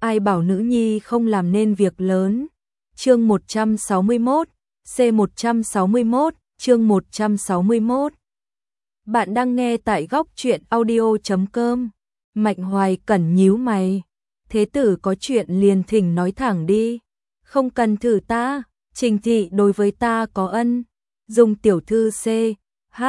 ai bảo nữ nhi không làm nên việc lớn. Chương 161, C161, chương 161. Bạn đang nghe tại góc truyện audio.com. Mạnh Hoài Cẩn nhíu mày. Thế tử có chuyện liền thỉnh nói thẳng đi. Không cần thử ta, Trình thị đối với ta có ân. Dung tiểu thư C, H,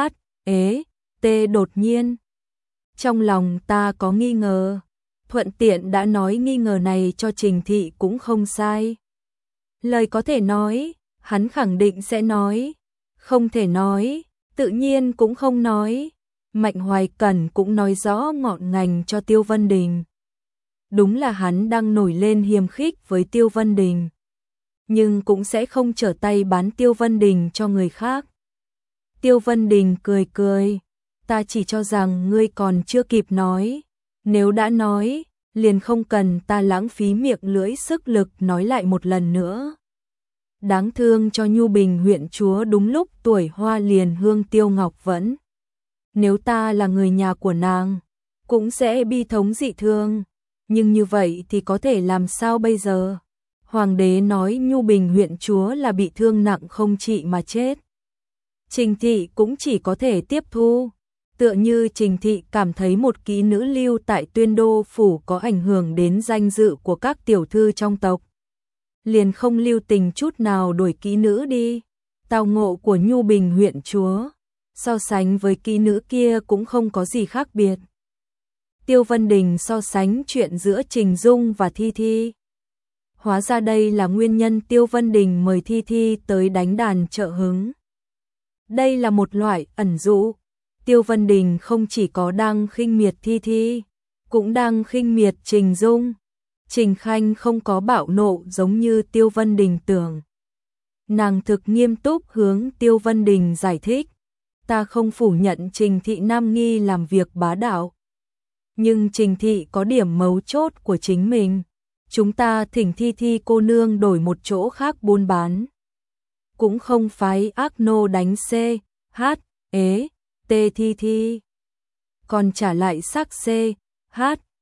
T đột nhiên. Trong lòng ta có nghi ngờ. Thuận tiện đã nói nghi ngờ này cho Trình thị cũng không sai. Lời có thể nói, hắn khẳng định sẽ nói. Không thể nói, tự nhiên cũng không nói. Mạnh Hoài Cẩn cũng nói rõ ngọn ngành cho Tiêu Vân Đình. Đúng là hắn đang nổi lên hiềm khích với Tiêu Vân Đình, nhưng cũng sẽ không trở tay bán Tiêu Vân Đình cho người khác. Tiêu Vân Đình cười cười, ta chỉ cho rằng ngươi còn chưa kịp nói. Nếu đã nói, liền không cần ta lãng phí miệng lưỡi sức lực nói lại một lần nữa. Đáng thương cho Nhu Bình huyện chúa đúng lúc tuổi hoa liền hương Tiêu Ngọc Vẫn. Nếu ta là người nhà của nàng, cũng sẽ bi thống dị thương. Nhưng như vậy thì có thể làm sao bây giờ? Hoàng đế nói Nhu Bình huyện chúa là bị thương nặng không trị mà chết. Trình thị cũng chỉ có thể tiếp thu. Tựa như Trình thị cảm thấy một kỹ nữ lưu tại Tuyên Đô phủ có ảnh hưởng đến danh dự của các tiểu thư trong tộc, liền không lưu tình chút nào đuổi kỹ nữ đi. Tao ngộ của Nhu Bình huyện chúa so sánh với kỹ nữ kia cũng không có gì khác biệt. Tiêu Vân Đình so sánh chuyện giữa Trình Dung và Thi Thi. Hóa ra đây là nguyên nhân Tiêu Vân Đình mời Thi Thi tới đánh đàn trợ hứng. Đây là một loại ẩn dụ. Tiêu Vân Đình không chỉ có đang khinh miệt Thi Thi, cũng đang khinh miệt Trình Dung. Trình Khanh không có bạo nộ giống như Tiêu Vân Đình tưởng. Nàng thực nghiêm túc hướng Tiêu Vân Đình giải thích. Ta không phủ nhận Trình thị nam nghi làm việc bá đạo. Nhưng Trình thị có điểm mấu chốt của chính mình. Chúng ta thỉnh Thi Thi cô nương đổi một chỗ khác buôn bán. Cũng không phái ác nô đánh C, H, T Thi Thi. Còn trả lại xác C, H,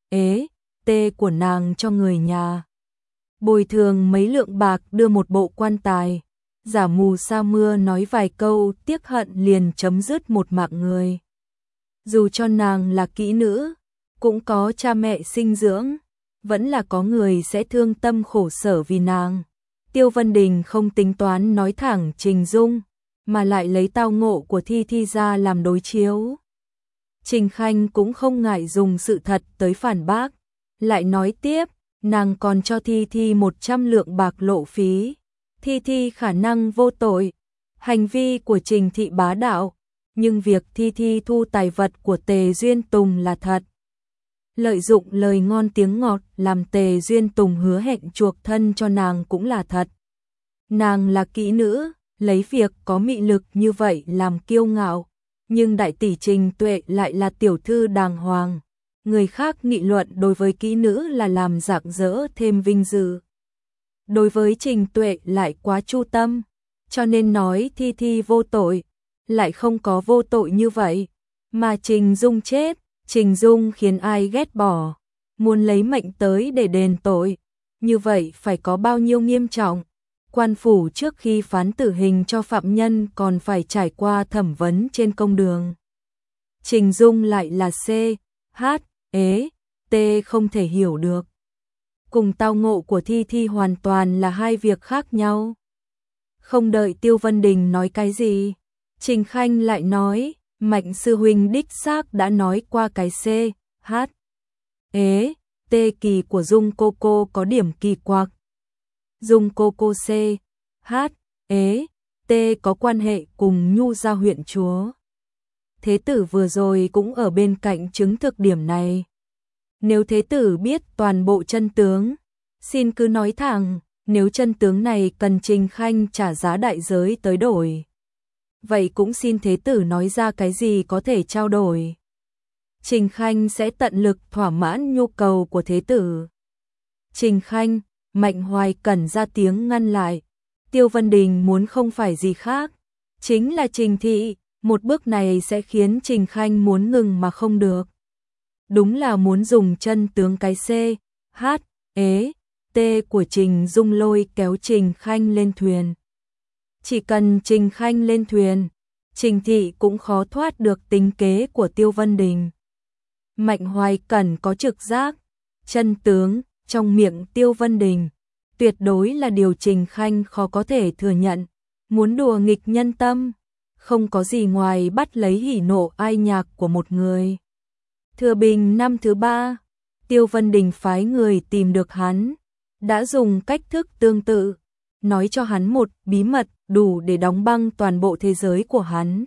T của nàng cho người nhà. Bồi thường mấy lượng bạc đưa một bộ quan tài. Giả mù sa mưa nói vài câu tiếc hận liền chấm dứt một mạng người. Dù cho nàng là kỹ nữ, cũng có cha mẹ sinh dưỡng, vẫn là có người sẽ thương tâm khổ sở vì nàng. Tiêu Vân Đình không tính toán nói thẳng Trình Dung, mà lại lấy tao ngộ của Thi Thi ra làm đối chiếu. Trình Khanh cũng không ngại dùng sự thật tới phản bác, lại nói tiếp, nàng còn cho Thi Thi 100 lượng bạc lộ phí. Thi Thi khả năng vô tội, hành vi của Trình thị bá đạo, nhưng việc Thi Thi thu tài vật của Tề Duyên Tùng là thật. Lợi dụng lời ngon tiếng ngọt làm Tề Duyên Tùng hứa hẹn chuộc thân cho nàng cũng là thật. Nàng là kỹ nữ, lấy việc có mị lực như vậy làm kiêu ngạo, nhưng đại tỷ Trình Tuệ lại là tiểu thư đàng hoàng. Người khác nghị luận đối với kỹ nữ là làm rạng rỡ thêm vinh dự. Đối với Trình Tuệ lại quá chu tâm, cho nên nói Thi Thi vô tội, lại không có vô tội như vậy. Mà Trình Dung chết, Trình Dung khiến ai ghét bỏ, muốn lấy mệnh tới để đền tội. Như vậy phải có bao nhiêu nghiêm trọng. Quan phủ trước khi phán tử hình cho phạm nhân còn phải trải qua thẩm vấn trên công đường. Trình Dung lại là C, H, T không thể hiểu được. Cùng tao ngộ của Thi Thi hoàn toàn là hai việc khác nhau. Không đợi Tiêu Vân Đình nói cái gì, Trình Khanh lại nói, Mạnh sư huynh đích xác đã nói qua cái C, H, T kỳ của Dung cô cô có điểm kỳ quặc. Dung cô cô C, H, T có quan hệ cùng Nhu gia huyện chúa. Thế tử vừa rồi cũng ở bên cạnh chứng thực điểm này. Nếu thế tử biết toàn bộ chân tướng, xin cứ nói thẳng, nếu chân tướng này cần Trình Khanh trả giá đại giới tới đổi. Vậy cũng xin thế tử nói ra cái gì có thể trao đổi. Trình Khanh sẽ tận lực thỏa mãn nhu cầu của thế tử. Trình Khanh, Mạnh Hoài Cẩn ra tiếng ngăn lại. Tiêu Vân Đình muốn không phải gì khác, chính là Trình thị, một bước này sẽ khiến Trình Khanh muốn ngừng mà không được. Đúng là muốn dùng chân tướng cái C, H, ế, tê của Trình Dung lôi kéo Trình Khanh lên thuyền. Chỉ cần Trình Khanh lên thuyền, Trình Thị cũng khó thoát được tính kế của Tiêu Vân Đình. Mạnh Hoài Cẩn có trực giác, chân tướng trong miệng Tiêu Vân Đình tuyệt đối là điều Trình Khanh khó có thể thừa nhận, muốn đùa nghịch nhân tâm, không có gì ngoài bắt lấy hỉ nộ ai nhạc của một người. Thừa Bình năm thứ 3, Tiêu Vân Đình phái người tìm được hắn, đã dùng cách thức tương tự, nói cho hắn một bí mật đủ để đóng băng toàn bộ thế giới của hắn,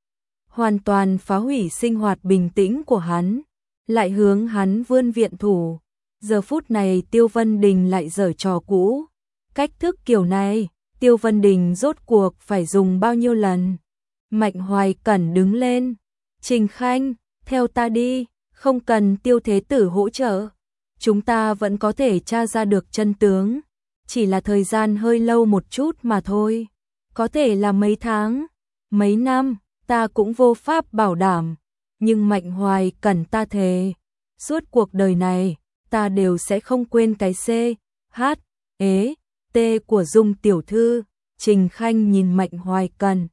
hoàn toàn phá hủy sinh hoạt bình tĩnh của hắn, lại hướng hắn vươn viện thủ. Giờ phút này Tiêu Vân Đình lại giở trò cũ, cách thức kiểu này, Tiêu Vân Đình rốt cuộc phải dùng bao nhiêu lần? Mạnh Hoài Cẩn đứng lên, Trình Khanh, theo ta đi, không cần Tiêu Thế Tử hỗ trợ, chúng ta vẫn có thể tra ra được chân tướng, chỉ là thời gian hơi lâu một chút mà thôi, có thể là mấy tháng, mấy năm, ta cũng vô pháp bảo đảm, nhưng Mạnh Hoài Cẩn ta thề, suốt cuộc đời này, ta đều sẽ không quên cái C, H, ế, T của Dung tiểu thư. Trình Khanh nhìn Mạnh Hoài Cẩn,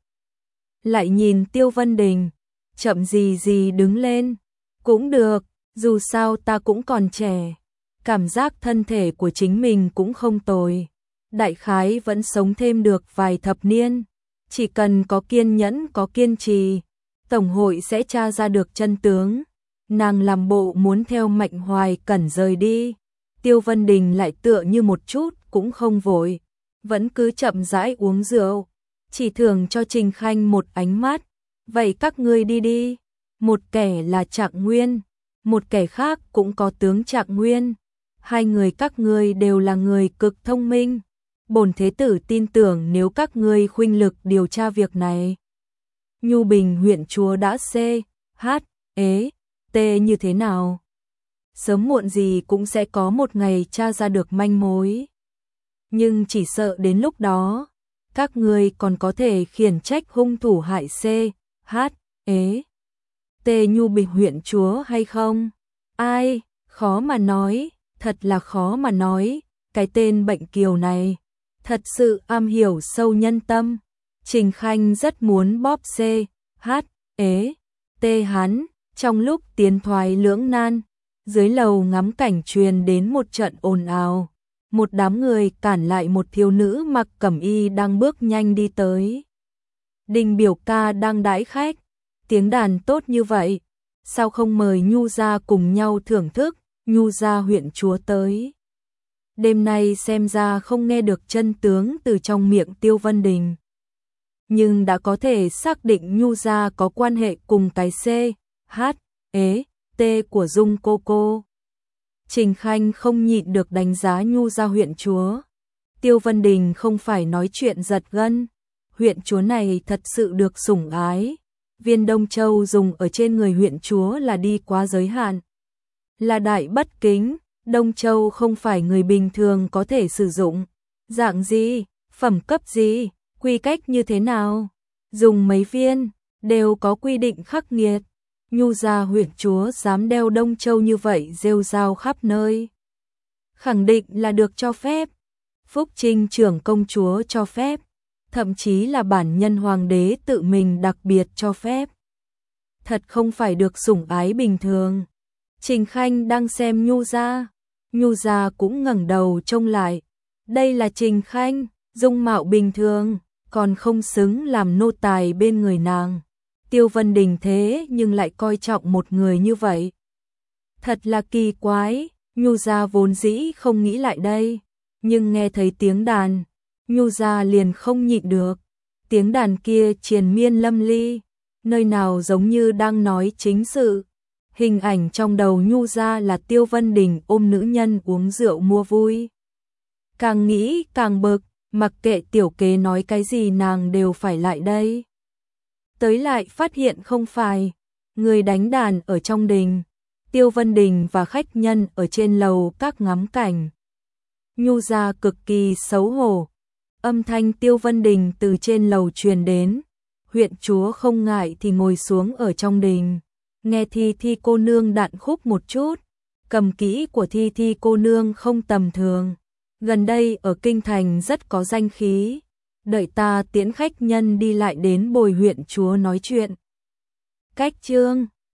lại nhìn Tiêu Vân Đình, chậm gì gì đứng lên, cũng được, dù sao ta cũng còn trẻ, cảm giác thân thể của chính mình cũng không tồi, đại khái vẫn sống thêm được vài thập niên, chỉ cần có kiên nhẫn có kiên trì, Tổng hội sẽ tra ra được chân tướng. Nàng làm bộ muốn theo Mạnh Hoài Cẩn rời đi, Tiêu Vân Đình lại tựa như một chút cũng không vội, vẫn cứ chậm rãi uống rượu, chỉ thưởng cho Trình Khanh một ánh mắt, vậy các ngươi đi đi, một kẻ là Trạng Nguyên, một kẻ khác cũng có tướng Trạng Nguyên, hai người các ngươi đều là người cực thông minh, bổn thế tử tin tưởng nếu các ngươi khuynh lực điều tra việc này, Nhu Bình huyện chúa đã C, H, ế, T như thế nào? Sớm muộn gì cũng sẽ có một ngày tra ra được manh mối. Nhưng chỉ sợ đến lúc đó, các ngươi còn có thể khiển trách hung thủ hại C, H, ế, T Nhu Bình huyện chúa hay không? Ai, khó mà nói, thật là khó mà nói, cái tên bệnh kiều này, thật sự am hiểu sâu nhân tâm. Trình Khanh rất muốn bóp C, H, ế, T hắn. Trong lúc tiến thoái lưỡng nan, dưới lầu ngắm cảnh truyền đến một trận ồn ào, một đám người cản lại một thiếu nữ mặc cẩm y đang bước nhanh đi tới. Đình biểu ca đang đãi khách, tiếng đàn tốt như vậy, sao không mời Nhu gia cùng nhau thưởng thức, Nhu gia huyện chúa tới. Đêm nay xem ra không nghe được chân tướng từ trong miệng Tiêu Vân Đình, nhưng đã có thể xác định Nhu gia có quan hệ cùng cái C, H, ế, T của Dung cô cô. Trình Khanh không nhịn được đánh giá Nhu gia huyện chúa. Tiêu Vân Đình không phải nói chuyện giật gân, huyện chúa này thật sự được sủng ái. Viên Đông Châu dùng ở trên người huyện chúa là đi quá giới hạn, là đại bất kính. Đông Châu không phải người bình thường có thể sử dụng. Dạng gì, phẩm cấp gì, quy cách như thế nào, dùng mấy viên, đều có quy định khắc nghiệt. Nhu gia huyện chúa dám đeo Đông Châu như vậy rêu rao khắp nơi, khẳng định là được cho phép. Phúc Trinh trưởng công chúa cho phép, thậm chí là bản nhân hoàng đế tự mình đặc biệt cho phép. Thật không phải được sủng ái bình thường. Trình Khanh đang xem Nhu gia cũng ngẩng đầu trông lại. Đây là Trình Khanh, dung mạo bình thường, còn không xứng làm nô tài bên người nàng. Tiêu Vân Đình thế nhưng lại coi trọng một người như vậy. Thật là kỳ quái, Nhu gia vốn dĩ không nghĩ lại đây, nhưng nghe thấy tiếng đàn, Nhu gia liền không nhịn được. Tiếng đàn kia triền miên lâm ly, nơi nào giống như đang nói chính sự. Hình ảnh trong đầu Nhu gia là Tiêu Vân Đình ôm nữ nhân uống rượu mua vui. Càng nghĩ càng bực, mặc kệ tiểu kế nói cái gì nàng đều phải lại đây. Tới lại phát hiện không phải, người đánh đàn ở trong đình, Tiêu Vân Đình và khách nhân ở trên lầu các ngắm cảnh. Nhu gia cực kỳ xấu hổ, âm thanh Tiêu Vân Đình từ trên lầu truyền đến, huyện chúa không ngại thì ngồi xuống ở trong đình, nghe thi cô nương đạn khúc một chút, cầm kỹ của Thi Thi cô nương không tầm thường, gần đây ở kinh thành rất có danh khí, đợi ta tiễn khách nhân đi lại đến Bồi huyện chúa nói chuyện. Cách chương